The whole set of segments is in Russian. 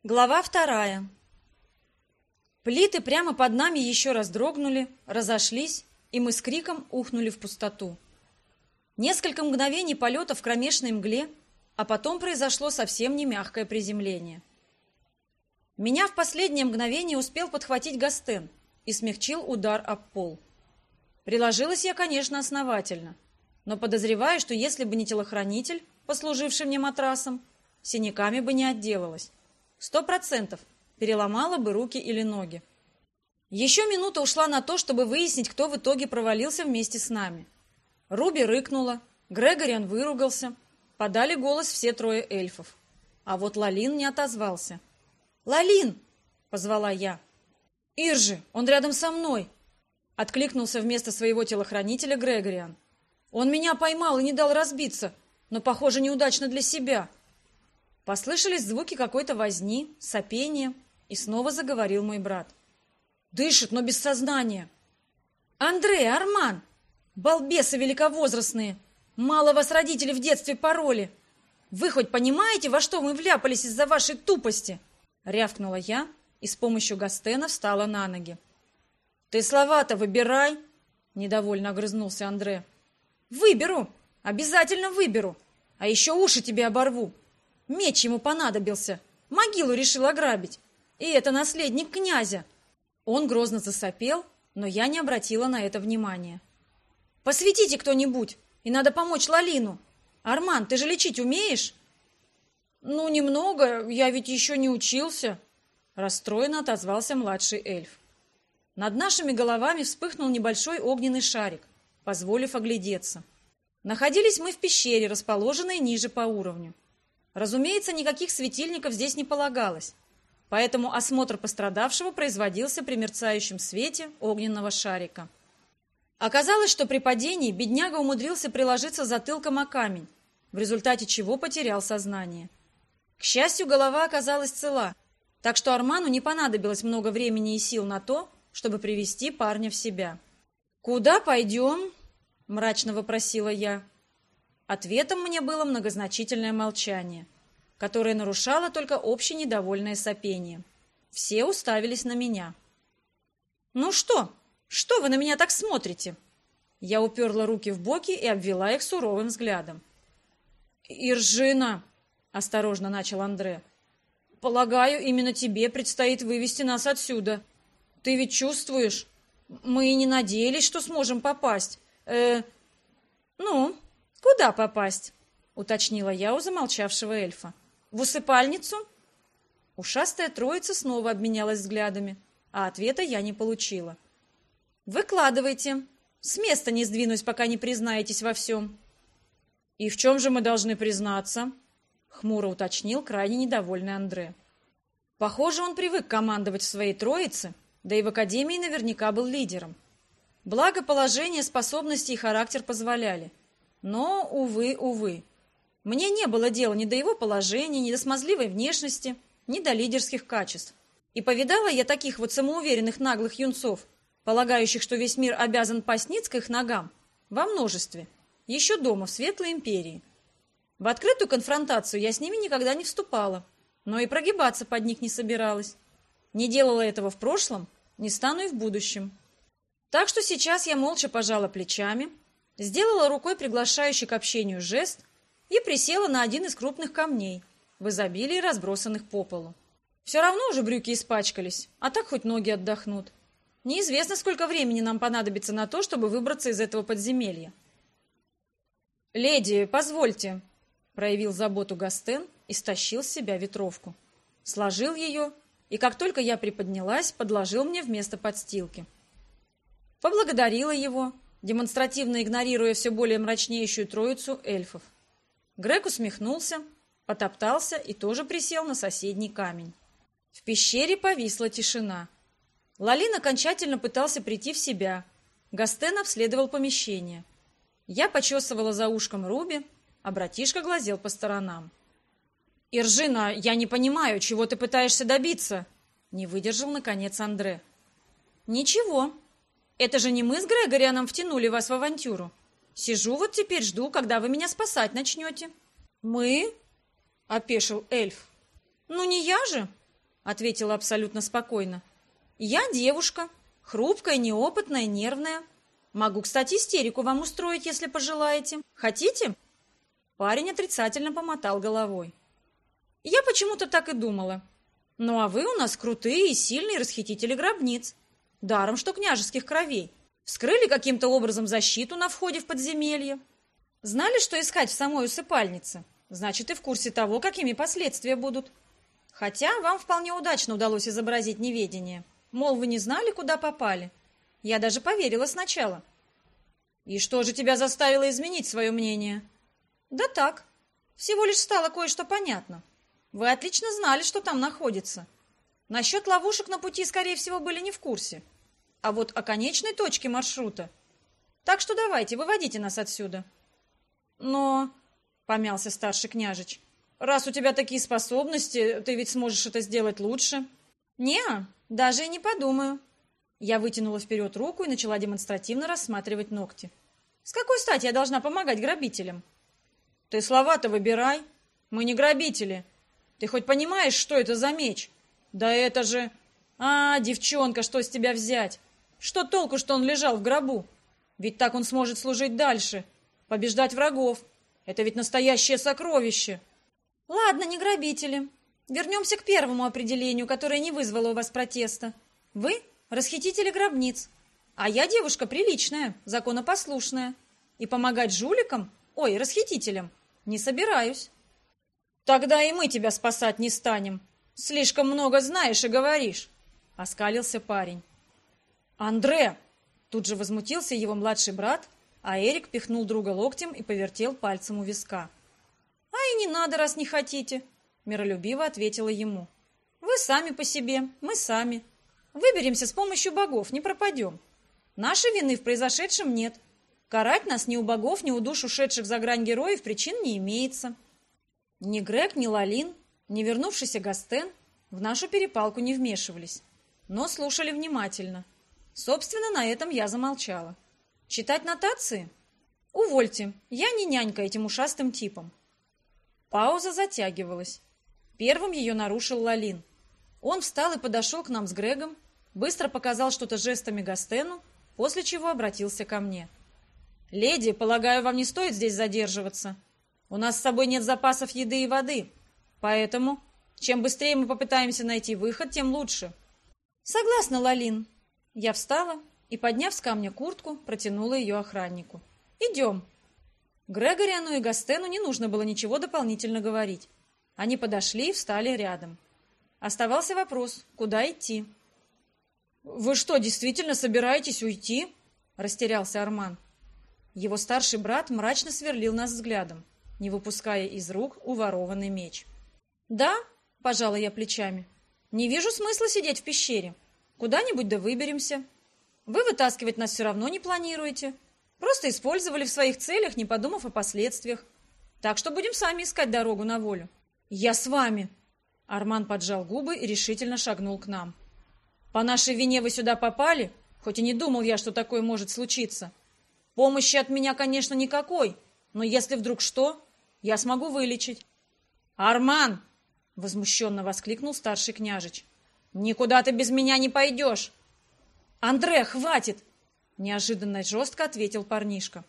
Глава 2. Плиты прямо под нами еще раз дрогнули, разошлись, и мы с криком ухнули в пустоту. Несколько мгновений полета в кромешной мгле, а потом произошло совсем не мягкое приземление. Меня в последнее мгновение успел подхватить Гастен и смягчил удар об пол. Приложилась я, конечно, основательно, но подозреваю, что если бы не телохранитель, послуживший мне матрасом, синяками бы не отделалась. 100% переломала бы руки или ноги. Еще минута ушла на то, чтобы выяснить, кто в итоге провалился вместе с нами. Руби рыкнула, Грегориан выругался, подали голос все трое эльфов. А вот Лалин не отозвался. «Лалин!» — позвала я. «Иржи, он рядом со мной!» — откликнулся вместо своего телохранителя Грегориан. «Он меня поймал и не дал разбиться, но, похоже, неудачно для себя». Послышались звуки какой-то возни, сопения, и снова заговорил мой брат. «Дышит, но без сознания». «Андрей, Арман! Балбесы великовозрастные! Мало вас родители в детстве пороли! Вы хоть понимаете, во что мы вляпались из-за вашей тупости?» Рявкнула я и с помощью Гастена встала на ноги. «Ты слова-то выбирай!» — недовольно огрызнулся Андре. «Выберу! Обязательно выберу! А еще уши тебе оборву! Меч ему понадобился, могилу решил ограбить. И это наследник князя». Он грозно засопел, но я не обратила на это внимания. «Посветите кто-нибудь, и надо помочь Лалину. Арман, ты же лечить умеешь?» «Ну, немного, я ведь еще не учился», — расстроенно отозвался младший эльф. Над нашими головами вспыхнул небольшой огненный шарик, позволив оглядеться. Находились мы в пещере, расположенной ниже по уровню. Разумеется, никаких светильников здесь не полагалось, поэтому осмотр пострадавшего производился при мерцающем свете огненного шарика. Оказалось, что при падении бедняга умудрился приложиться затылком о камень, в результате чего потерял сознание. К счастью, голова оказалась цела, так что Арману не понадобилось много времени и сил на то, чтобы привести парня в себя. «Куда пойдем?» – мрачно вопросила я. Ответом мне было многозначительное молчание, которое нарушало только общее недовольное сопение. Все уставились на меня. «Ну что? Что вы на меня так смотрите?» Я уперла руки в боки и обвела их суровым взглядом. «Иржина!» — осторожно начал Андре. «Полагаю, именно тебе предстоит вывести нас отсюда. Ты ведь чувствуешь? Мы и не надеялись, что сможем попасть. Ну, куда попасть?» — уточнила я у замолчавшего эльфа. «В усыпальницу?» Ушастая троица снова обменялась взглядами, а ответа я не получила. «Выкладывайте. С места не сдвинусь, пока не признаетесь во всем». «И в чем же мы должны признаться?» — хмуро уточнил крайне недовольный Андре. Похоже, он привык командовать в своей троице, да и в академии наверняка был лидером. Благо, положение, способности и характер позволяли. Но, увы. Мне не было дела ни до его положения, ни до смазливой внешности, ни до лидерских качеств. И повидала я таких вот самоуверенных наглых юнцов, полагающих, что весь мир обязан пасть ниц к их ногам, во множестве, еще дома, в Светлой империи. В открытую конфронтацию я с ними никогда не вступала, но и прогибаться под них не собиралась. Не делала этого в прошлом, не стану и в будущем. Так что сейчас я молча пожала плечами, сделала рукой приглашающий к общению жест и присела на один из крупных камней, в изобилии разбросанных по полу. Все равно уже брюки испачкались, а так хоть ноги отдохнут. Неизвестно, сколько времени нам понадобится на то, чтобы выбраться из этого подземелья. «Леди, позвольте», — проявил заботу Гастен и стащил с себя ветровку. Сложил ее, и как только я приподнялась, подложил мне вместо подстилки. Поблагодарила его, демонстративно игнорируя все более мрачнеющую троицу эльфов. Грег усмехнулся, потоптался и тоже присел на соседний камень. В пещере повисла тишина. Лалин окончательно пытался прийти в себя. Гастен обследовал помещение. Я почесывала за ушком Руби, а братишка глазел по сторонам. «Иржина, я не понимаю, чего ты пытаешься добиться?» Не выдержал, наконец, Андре. «Ничего. Это же не мы с Грегорианом втянули вас в авантюру. Сижу вот теперь, жду, когда вы меня спасать начнете». «Мы?» — опешил эльф. «Ну не я же!» — ответила абсолютно спокойно. «Я девушка, хрупкая, неопытная, нервная. Могу, кстати, истерику вам устроить, если пожелаете. Хотите?» Парень отрицательно помотал головой. «Я почему-то так и думала. Ну а вы у нас крутые и сильные расхитители гробниц. Даром, что княжеских кровей. Вскрыли каким-то образом защиту на входе в подземелье. Знали, что искать в самой усыпальнице. Значит, и в курсе того, какими последствия будут. Хотя вам вполне удачно удалось изобразить неведение. Мол, вы не знали, куда попали. Я даже поверила сначала». «И что же тебя заставило изменить свое мнение?» «Да так. Всего лишь стало кое-что понятно. Вы отлично знали, что там находится. Насчет ловушек на пути, скорее всего, были не в курсе. А вот о конечной точке маршрута. Так что давайте, выводите нас отсюда». «Но...» — помялся старший княжич. «Раз у тебя такие способности, ты ведь сможешь это сделать лучше». «Не-а, даже и не подумаю». Я вытянула вперед руку и начала демонстративно рассматривать ногти. «С какой стати я должна помогать грабителям?» «Ты слова-то выбирай. Мы не грабители. Ты хоть понимаешь, что это за меч? Да это же... А, девчонка, что с тебя взять? Что толку, что он лежал в гробу? Ведь так он сможет служить дальше, побеждать врагов. Это ведь настоящее сокровище». «Ладно, не грабители. Вернемся к первому определению, которое не вызвало у вас протеста. Вы — расхитители гробниц, а я девушка приличная, законопослушная. И помогать жуликам, ой, расхитителям, не собираюсь». «Тогда и мы тебя спасать не станем. Слишком много знаешь и говоришь», — оскалился парень. «Андре!» — тут же возмутился его младший брат, а Эрик пихнул друга локтем и повертел пальцем у виска. «А и не надо, раз не хотите», — миролюбиво ответила ему. «Вы сами по себе, мы сами. Выберемся с помощью богов, не пропадем. Нашей вины в произошедшем нет. Карать нас ни у богов, ни у душ ушедших за грань героев причин не имеется». Ни Грег, ни Лалин, ни вернувшийся Гастен в нашу перепалку не вмешивались, но слушали внимательно. Собственно, на этом я замолчала. Читать нотации? Увольте, я не нянька этим ушастым типам. Пауза затягивалась. Первым ее нарушил Лалин. Он встал и подошел к нам с Грегом, быстро показал что-то жестами Гастену, после чего обратился ко мне. «Леди, полагаю, вам не стоит здесь задерживаться. У нас с собой нет запасов еды и воды, поэтому чем быстрее мы попытаемся найти выход, тем лучше». «Согласна, Лалин». Я встала и, подняв с камня куртку, протянула ее охраннику. «Идем». Грегориану и Гастену не нужно было ничего дополнительно говорить. Они подошли и встали рядом. Оставался вопрос, куда идти. «Вы что, действительно собираетесь уйти?» – растерялся Арман. Его старший брат мрачно сверлил нас взглядом, не выпуская из рук уворованный меч. «Да», – пожала я плечами, – «не вижу смысла сидеть в пещере. Куда-нибудь да выберемся. Вы вытаскивать нас все равно не планируете. Просто использовали в своих целях, не подумав о последствиях. Так что будем сами искать дорогу на волю». «Я с вами!» Арман поджал губы и решительно шагнул к нам. «По нашей вине вы сюда попали, хоть и не думал я, что такое может случиться. Помощи от меня, конечно, никакой, но если вдруг что, я смогу вылечить». «Арман!» — возмущенно воскликнул старший княжич. «Никуда ты без меня не пойдешь!» «Андре, хватит!» — неожиданно жестко ответил парнишка.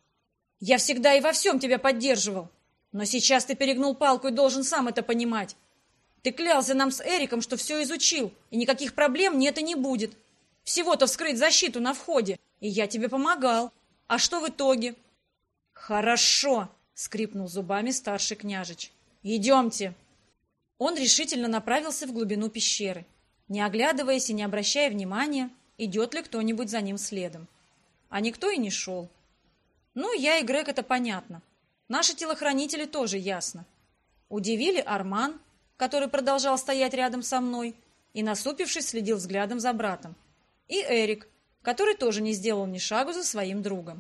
«Я всегда и во всем тебя поддерживал, но сейчас ты перегнул палку и должен сам это понимать. Ты клялся нам с Эриком, что все изучил, и никаких проблем нет и не будет. Всего-то вскрыть защиту на входе, и я тебе помогал. А что в итоге?» «Хорошо!» — скрипнул зубами старший княжич. «Идемте!» Он решительно направился в глубину пещеры, не оглядываясь и не обращая внимания, идет ли кто-нибудь за ним следом. А никто и не шел. Ну, я и Грег, это понятно. Наши телохранители тоже ясно. Удивили Арман, который продолжал стоять рядом со мной и, насупившись, следил взглядом за братом, и Эрик, который тоже не сделал ни шагу за своим другом.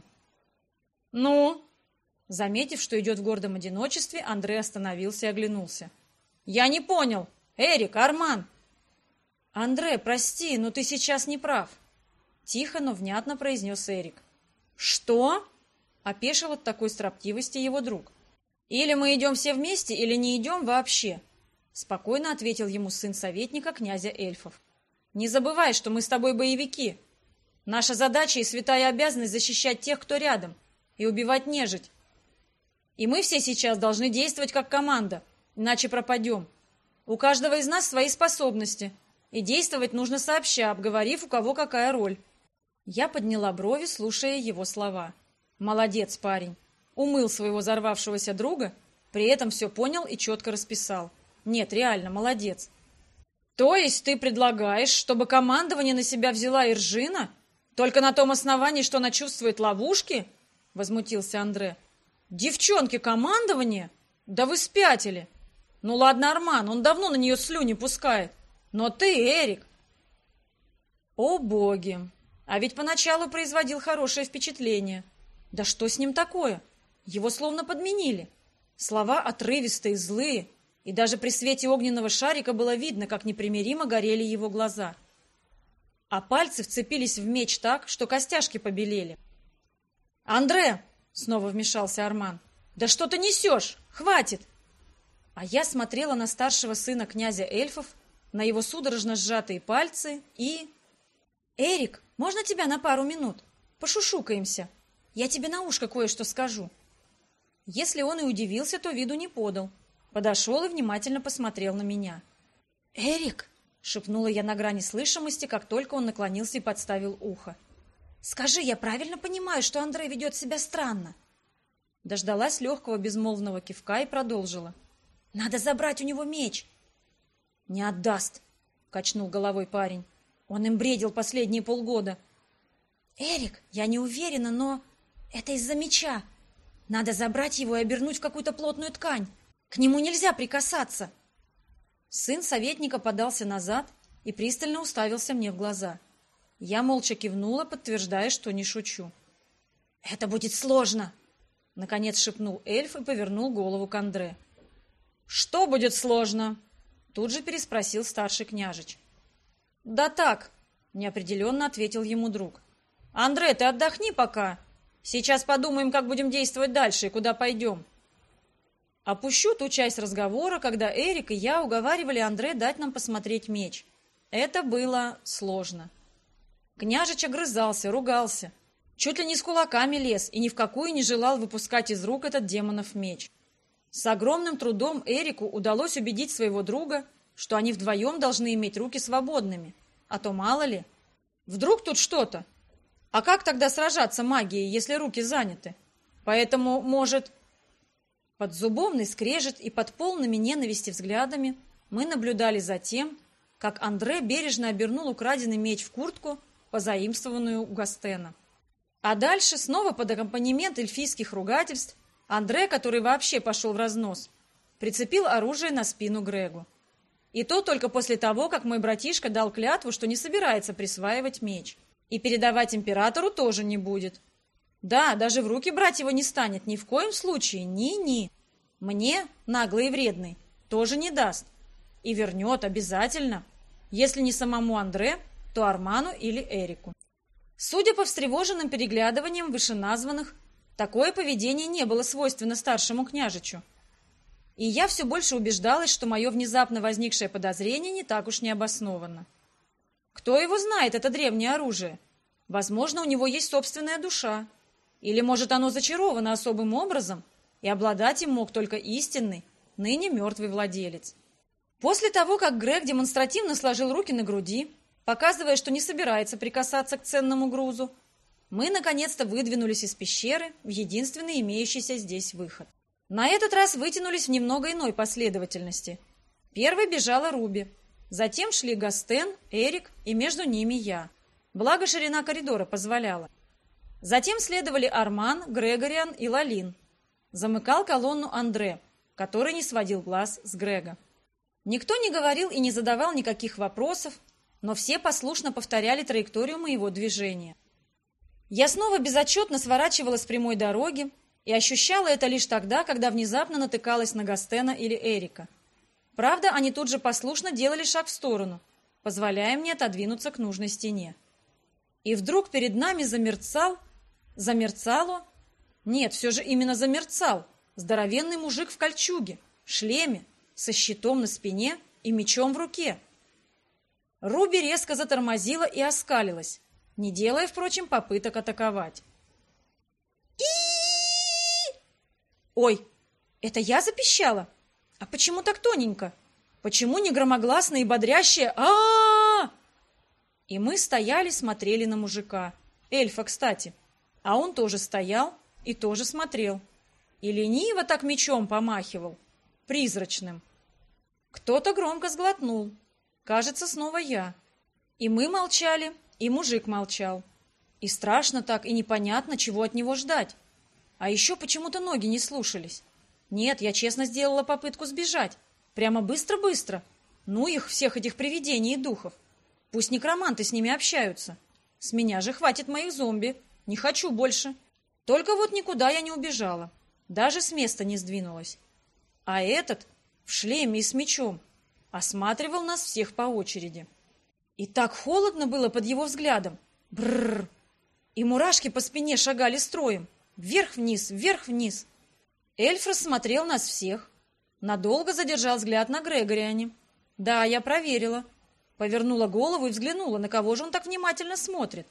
«Ну?» Заметив, что идет в гордом одиночестве, Андрей остановился и оглянулся. «Я не понял. Эрик, Арман!» «Андре, прости, но ты сейчас не прав», — тихо, но внятно произнес Эрик. «Что?» — опешил от такой строптивости его друг. «Или мы идем все вместе, или не идем вообще. спокойно ответил ему сын советника князя эльфов. «Не забывай, что мы с тобой боевики. Наша задача и святая обязанность защищать тех, кто рядом, и убивать нежить. И мы все сейчас должны действовать как команда, иначе пропадем. У каждого из нас свои способности, и действовать нужно сообща, обговорив, у кого какая роль». Я подняла брови, слушая его слова. Молодец, парень. Умыл своего взорвавшегося друга, при этом все понял и четко расписал. Нет, реально, молодец. То есть ты предлагаешь, чтобы командование на себя взяла Иржина? Только на том основании, что она чувствует ловушки? Возмутился Андре. Девчонки, командование? Да вы спятили. Ну ладно, Арман, он давно на нее слюни пускает. Но ты, Эрик... О боги! А ведь поначалу производил хорошее впечатление. Да что с ним такое? Его словно подменили. Слова отрывистые, злые, и даже при свете огненного шарика было видно, как непримиримо горели его глаза. А пальцы вцепились в меч так, что костяшки побелели. «Андре!» — снова вмешался Арман. «Да что ты несешь? Хватит!» А я смотрела на старшего сына князя эльфов, на его судорожно сжатые пальцы и... «Эрик, можно тебя на пару минут? Пошушукаемся. Я тебе на ушко кое-что скажу». Если он и удивился, то виду не подал. Подошел и внимательно посмотрел на меня. «Эрик!» — шепнула я на грани слышимости, как только он наклонился и подставил ухо. «Скажи, я правильно понимаю, что Андрей ведет себя странно?» Дождалась легкого безмолвного кивка и продолжила. «Надо забрать у него меч». «Не отдаст!» — качнул головой парень. «Он им бредил последние полгода». «Эрик, я не уверена, но это из-за меча. Надо забрать его и обернуть в какую-то плотную ткань. К нему нельзя прикасаться». Сын советника подался назад и пристально уставился мне в глаза. Я молча кивнула, подтверждая, что не шучу. «Это будет сложно!» — наконец шепнул эльф и повернул голову к Андре. «Что будет сложно?» — тут же переспросил старший княжич. «Да так», — неопределенно ответил ему друг. «Андре, ты отдохни пока. Сейчас подумаем, как будем действовать дальше и куда пойдем». Опущу ту часть разговора, когда Эрик и я уговаривали Андре дать нам посмотреть меч. Это было сложно. Княжич огрызался, ругался. Чуть ли не с кулаками лез и ни в какую не желал выпускать из рук этот демонов меч. С огромным трудом Эрику удалось убедить своего друга, что они вдвоем должны иметь руки свободными. А то мало ли. Вдруг тут что-то? А как тогда сражаться магией, если руки заняты? Поэтому, может... Под зубовный скрежет и под полными ненависти взглядами мы наблюдали за тем, как Андре бережно обернул украденный меч в куртку, позаимствованную у Гастена. А дальше, снова под аккомпанемент эльфийских ругательств, Андре, который вообще пошел в разнос, прицепил оружие на спину Грегу. И то только после того, как мой братишка дал клятву, что не собирается присваивать меч. И передавать императору тоже не будет. Да, даже в руки брать его не станет, ни в коем случае, ни-ни. Мне, наглый и вредный, тоже не даст. И вернет обязательно. Если не самому Андре, то Арману или Эрику. Судя по встревоженным переглядываниям вышеназванных, такое поведение не было свойственно старшему княжичу. И я все больше убеждалась, что мое внезапно возникшее подозрение не так уж необоснованно. Кто его знает, это древнее оружие? Возможно, у него есть собственная душа. Или, может, оно зачаровано особым образом, и обладать им мог только истинный, ныне мертвый владелец. После того, как Грег демонстративно сложил руки на груди, показывая, что не собирается прикасаться к ценному грузу, мы наконец-то выдвинулись из пещеры в единственный имеющийся здесь выход. На этот раз вытянулись в немного иной последовательности. Первой бежала Руби, затем шли Гастен, Эрик и между ними я. Благо ширина коридора позволяла. Затем следовали Арман, Грегориан и Лалин. Замыкал колонну Андре, который не сводил глаз с Грега. Никто не говорил и не задавал никаких вопросов, но все послушно повторяли траекторию моего движения. Я снова безотчетно сворачивала с прямой дороги и ощущала это лишь тогда, когда внезапно натыкалась на Гастена или Эрика. Правда, они тут же послушно делали шаг в сторону, позволяя мне отодвинуться к нужной стене. И вдруг перед нами замерцало? Нет, все же именно замерцал. Здоровенный мужик в кольчуге, в шлеме, со щитом на спине и мечом в руке. Руби резко затормозила и оскалилась, не делая, впрочем, попыток атаковать. Ой, это я запищала? А почему так тоненько? Почему не громогласно и бодряще? И мы стояли, смотрели на мужика. Эльфа, кстати. А он тоже стоял и тоже смотрел. И лениво так мечом помахивал. Призрачным. Кто-то громко сглотнул. Кажется, снова я. И мы молчали, и мужик молчал. И страшно так, и непонятно, чего от него ждать. А еще почему-то ноги не слушались. Нет, я честно сделала попытку сбежать. Прямо быстро-быстро. Ну их, всех этих привидений и духов. Пусть некроманты с ними общаются. С меня же хватит моих зомби. Не хочу больше. Только вот никуда я не убежала. Даже с места не сдвинулась. А этот в шлеме и с мечом осматривал нас всех по очереди. И так холодно было под его взглядом. Бррр. И мурашки по спине шагали строем. Вверх-вниз, вверх-вниз. Эльф рассмотрел нас всех. Надолго задержал взгляд на Грегориане. Да, я проверила. Повернула голову и взглянула, на кого же он так внимательно смотрит.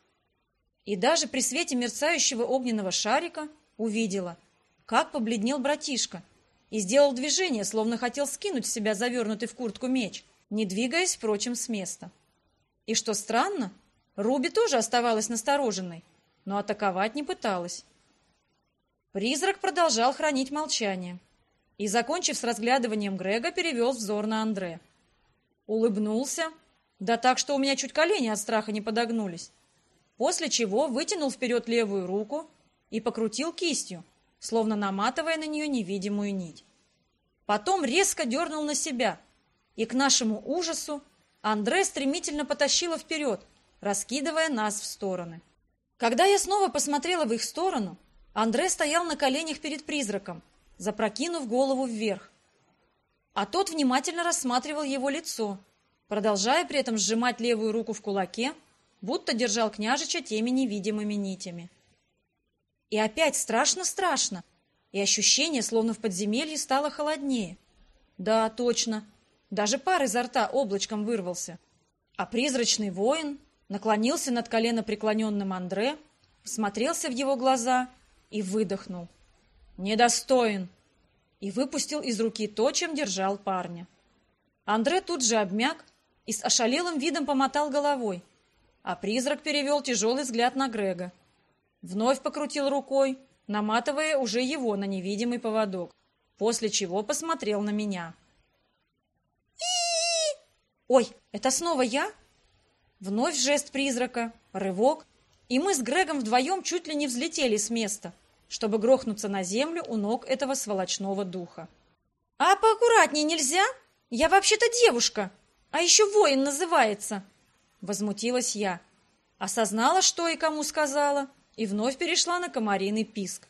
И даже при свете мерцающего огненного шарика увидела, как побледнел братишка, и сделал движение, словно хотел скинуть с себя завернутый в куртку меч, не двигаясь, впрочем, с места. И что странно, Руби тоже оставалась настороженной, но атаковать не пыталась. Призрак продолжал хранить молчание и, закончив с разглядыванием Грега, перевел взор на Андре. Улыбнулся, да так, что у меня чуть колени от страха не подогнулись, после чего вытянул вперед левую руку и покрутил кистью, словно наматывая на нее невидимую нить. Потом резко дернул на себя, и к нашему ужасу Андре стремительно потащила вперед, раскидывая нас в стороны. Когда я снова посмотрела в их сторону, Андре стоял на коленях перед призраком, запрокинув голову вверх. А тот внимательно рассматривал его лицо, продолжая при этом сжимать левую руку в кулаке, будто держал княжича теми невидимыми нитями. И опять страшно-страшно, и ощущение, словно в подземелье, стало холоднее. Да, точно, даже пар изо рта облачком вырвался. А призрачный воин наклонился над коленопреклоненным Андре, всмотрелся в его глаза и выдохнул. «Недостоин!» и выпустил из руки то, чем держал парня. Андре тут же обмяк и с ошалелым видом помотал головой, а призрак перевел тяжелый взгляд на Грега. Вновь покрутил рукой, наматывая уже его на невидимый поводок, после чего посмотрел на меня. «Ой, это снова я?» Вновь жест призрака, рывок, и мы с Грегом вдвоем чуть ли не взлетели с места, чтобы грохнуться на землю у ног этого сволочного духа. «А поаккуратнее нельзя? Я вообще-то девушка, а еще воин называется!» Возмутилась я, осознала, что и кому сказала, и вновь перешла на комариный писк.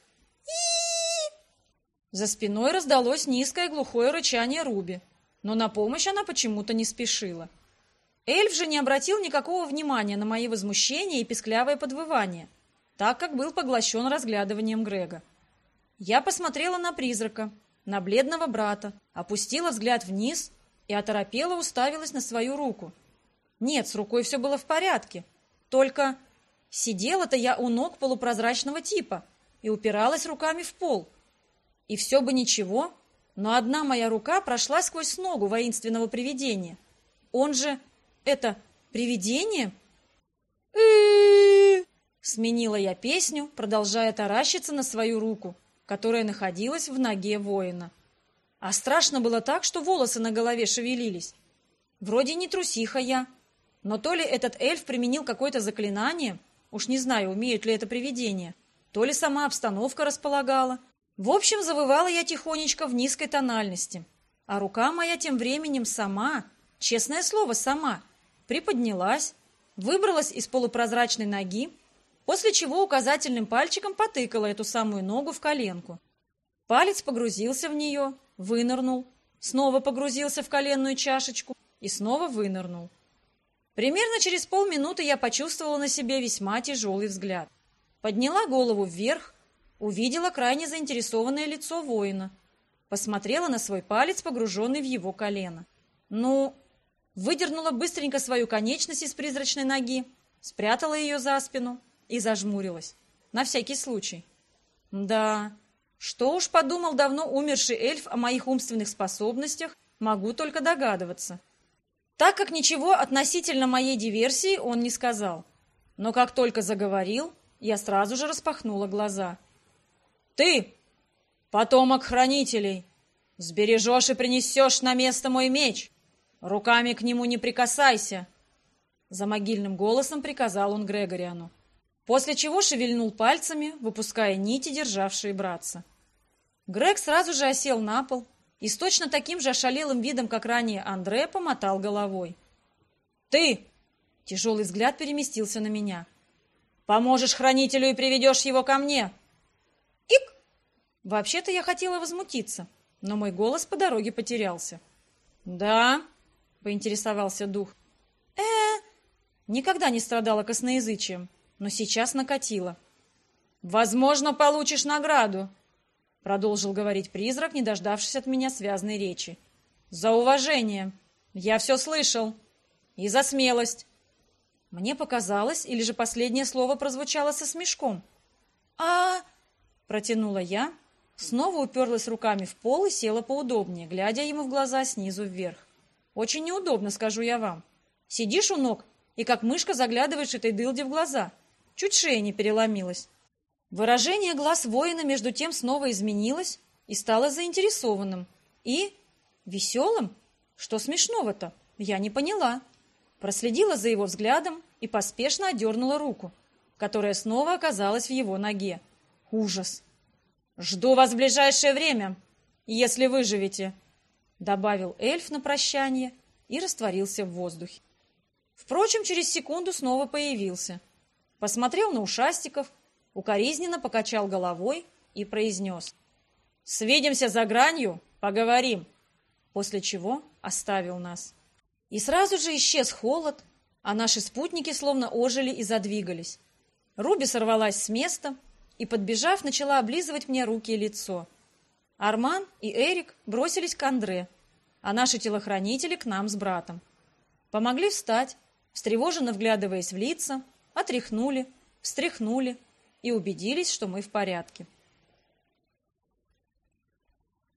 За спиной раздалось низкое глухое рычание Руби, но на помощь она почему-то не спешила. Эльф же не обратил никакого внимания на мои возмущения и писклявое подвывание, так как был поглощен разглядыванием Грега. Я посмотрела на призрака, на бледного брата, опустила взгляд вниз и оторопела уставилась на свою руку. Нет, с рукой все было в порядке, только сидела-то я у ног полупрозрачного типа и упиралась руками в пол. И все бы ничего, но одна моя рука прошла сквозь ногу воинственного привидения. Он же... это привидение? Сменила я песню, продолжая таращиться на свою руку, которая находилась в ноге воина. А страшно было так, что волосы на голове шевелились. Вроде не трусиха я, но то ли этот эльф применил какое-то заклинание, уж не знаю, умеют ли это привидения, то ли сама обстановка располагала. В общем, завывала я тихонечко в низкой тональности, а рука моя тем временем сама, честное слово, сама, приподнялась, выбралась из полупрозрачной ноги, после чего указательным пальчиком потыкала эту самую ногу в коленку. Палец погрузился в нее, вынырнул, снова погрузился в коленную чашечку и снова вынырнул. Примерно через полминуты я почувствовала на себе весьма тяжелый взгляд. Подняла голову вверх, увидела крайне заинтересованное лицо воина. посмотрела на свой палец, погруженный в его колено. Выдернула быстренько свою конечность из призрачной ноги, спрятала ее за спину и зажмурилась. На всякий случай. Да, что уж подумал давно умерший эльф о моих умственных способностях, могу только догадываться. Так как ничего относительно моей диверсии он не сказал. Но как только заговорил, я сразу же распахнула глаза. «Ты, потомок хранителей, сбережешь и принесешь на место мой меч. Руками к нему не прикасайся!» За могильным голосом приказал он Грегориану, после чего шевельнул пальцами, выпуская нити, державшие братца. Грег сразу же осел на пол и с точно таким же ошалелым видом, как ранее Андре, помотал головой. «Ты!» — тяжелый взгляд переместился на меня. «Поможешь хранителю и приведешь его ко мне!» «Ик!» Вообще-то я хотела возмутиться, но мой голос по дороге потерялся. «Да?» — поинтересовался дух. Никогда не страдала косноязычием, но сейчас накатило. «Возможно, получишь награду», — продолжил говорить призрак, не дождавшись от меня связной речи. «За уважение. Я все слышал. И за смелость». Мне показалось, или же последнее слово прозвучало со смешком. Протянула я, снова уперлась руками в пол и села поудобнее, глядя ему в глаза снизу вверх. Очень неудобно, скажу я вам. Сидишь у ног и как мышка заглядываешь этой дылде в глаза. Чуть шея не переломилась. Выражение глаз воина между тем снова изменилось и стало заинтересованным. И веселым? Что смешного-то? Я не поняла. Проследила за его взглядом и поспешно отдернула руку, которая снова оказалась в его ноге. Ужас! «Жду вас в ближайшее время, если выживете», — добавил эльф на прощание и растворился в воздухе. Впрочем, через секунду снова появился. Посмотрел на ушастиков, укоризненно покачал головой и произнес: «Свидимся за гранью, поговорим», после чего оставил нас. И сразу же исчез холод, а наши спутники словно ожили и задвигались. Руби сорвалась с места и, подбежав, начала облизывать мне руки и лицо. Арман и Эрик бросились к Андре, а наши телохранители к нам с братом. Помогли встать, встревоженно вглядываясь в лица, отряхнули, встряхнули и убедились, что мы в порядке.